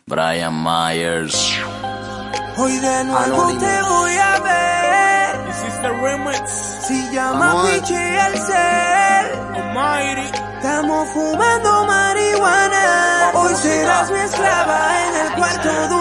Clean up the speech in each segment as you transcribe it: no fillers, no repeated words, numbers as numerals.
Brian Myers. Hoy de nuevo te voy a ver. Hiciste remix. Si llama Piche al ser. Almighty. Estamos fumando marihuana. Hoy serás mi esclava en el cuarto de un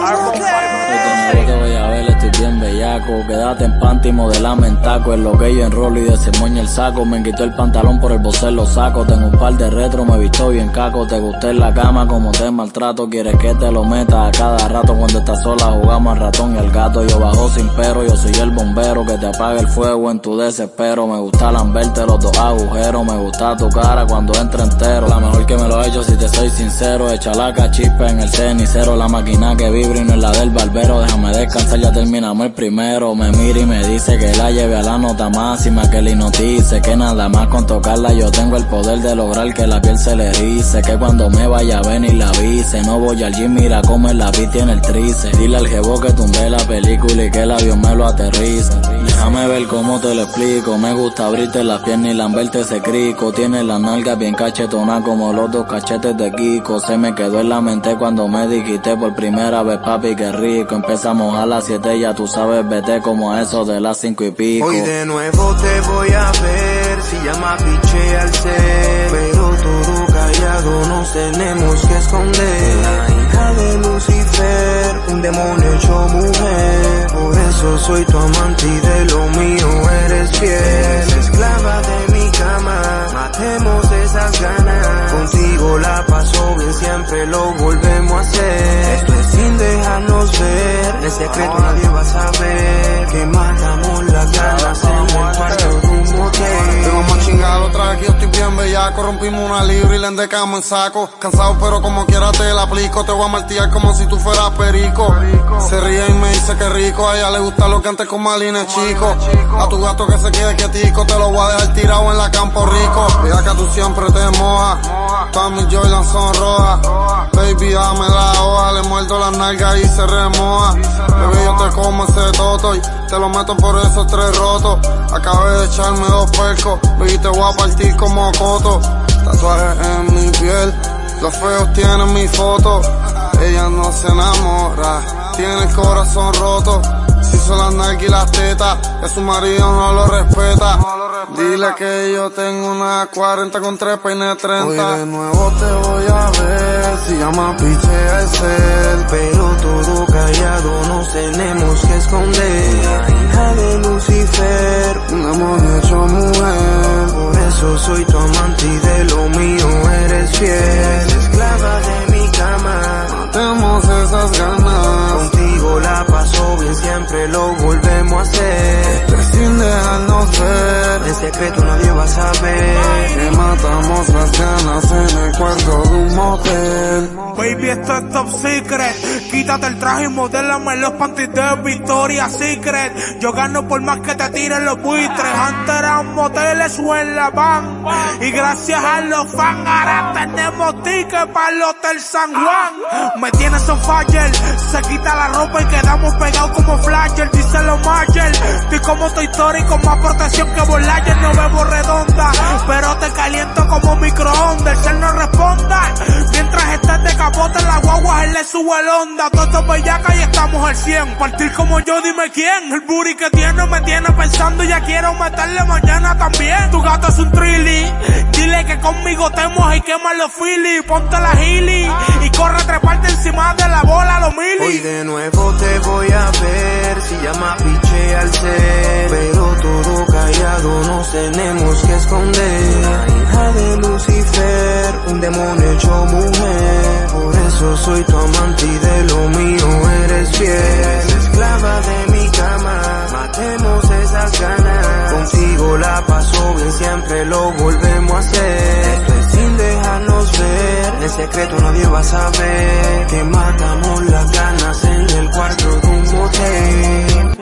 motel. Yo te voy a ver, estoy bien bellaco. Quédate en panty, modelame en taco. En lo que yo enrolo y desemoña el saco. Me quitó el pantalón por el bocer lo saco. Tengo un par de retro, me he visto bien caco. Te gusté en la cama como te maltrato. Quieres que te lo meta a cada rato. Cuando estás sola jugamos al ratón y al gato. Yo bajo sin pero, yo soy el bombero que te apaga el fuego en tu desespero. Me gusta lamberte los dos agujeros. Me gusta tu cara cuando entra entero. La mejor que me lo he hecho si te soy sincero. Echa la cachispa en el cenicero. La máquina que vibra y no es la del barbero. Déjame descansar, ya terminamos el primero. Me mira y me dice que la lleve a la nota máxima. Que le hipnotice, que nada más con tocarla yo tengo el poder de lograr que la piel se le erice. Que cuando me vaya a venir la avise. No voy al gym, mira cómo en la vi tiene el trice. Dile al jevo que tumbé la película y que el avión me lo aterrice. Déjame ver cómo te lo explico. Me gusta abrirte las piernas y lamberte ese crico. Tiene la nalga bien cachetona como los dos cachetes de Kiko. Se me quedó en la mente cuando me dijiste por primera vez, papi, qué rico. Empezamos a las 7, ya tú sabes, vete como a eso de las 5 y pico. Hoy de nuevo te voy a ver. Si llama Piche al ser. Pero todo callado nos tenemos que esconder. La hija de Lucifer, un demonio hecho mujer. Por eso soy tu amante y de lo mío eres fiel. Esclava de mi cama, matemos esas ganas. Contigo la paso bien, siempre lo volvemos a hacer. Esto es sin dejarnos ver. En secreto nadie va a saber que matamos las ganas en el cuarto de un motel. Te vamos a chingar otra vez que yo estoy bien bellaco. Rompimos una libra y le endecamos en saco. Cansado pero como quiera te la aplico. Te voy a martillar como si tú fueras perico. Se ríe y me dice que rico. A ella le gusta lo que antes con Malines chico. A tu gato que se quede quietico. Te lo voy a dejar tirado en la Campo Rico. Mira que tú siempre te mojas. Todas mis Jordan son rojas. Baby dame la hoja. Le muerdo las nalgas y se remoja. Bebé yo te como ese toto y te lo meto por esos 3 rotos. Acabé de echarme 2 percos. Baby te voy a partir como coto. Tatuajes en mi piel. Los feos tienen mi foto. Ella no se enamora. Tiene el corazón roto. Si son las nalgas y las tetas, que su marido no lo respeta. Dile que yo tengo una 40 con 3 peines 30. Hoy de nuevo te voy a ver. Si llama Piche al ser. Pero todo callado nos tenemos que esconder. La hija de Lucifer, un demonio hecho mujer. Por eso soy tu amante y de lo mío eres fiel. Esclava de mi cama, matemos esas ganas. Contigo la paso bien, siempre lo volvemos a hacer. Esto es sin dejarnos ver. En secreto nadie va a saber que matamos las ganas en el cuarto de un motel. Baby, esto es top secret. Quítate el traje y modélame los panties de Victoria's Secret. Yo gano por más que te tiren los buitres. Antes eran moteles o en la van. Y gracias a los fans ahora tenemos tickets para el Hotel San Juan. Me tienes on fire. Se quita la ropa y quedamos pegados como flasher. Dice los Marshall. Estoy como Toy Story con más protección que Voyager. No bebo redonda, pero te caliento como microondas. El cel no responda. Mientras estés de capote en la guagua, él le sube el onda. Todos bellacas y estamos al 100. Partir como yo, dime quién. El booty que tiene me tiene pensando. Ya quiero meterle mañana también. Tu gato es un trilly. Dile que conmigo te mojas y quema los Philly. Ponte la Healy y corre a treparte encima de la bola los mili. Hoy de nuevo te voy a ver. Si llama Piche al ser. Pero todo callado nos tenemos que esconder. La hija de Lucifer, un demonio hecho mujer. Por eso soy tu amante y de lo mío eres fiel. Esclava de mi cama, matemos esas ganas. Contigo la paso bien, siempre lo volvemos a hacer. Esto es sin dejarnos ver. En secreto nadie va a saber que matamos las ganas en el cuarto de un motel.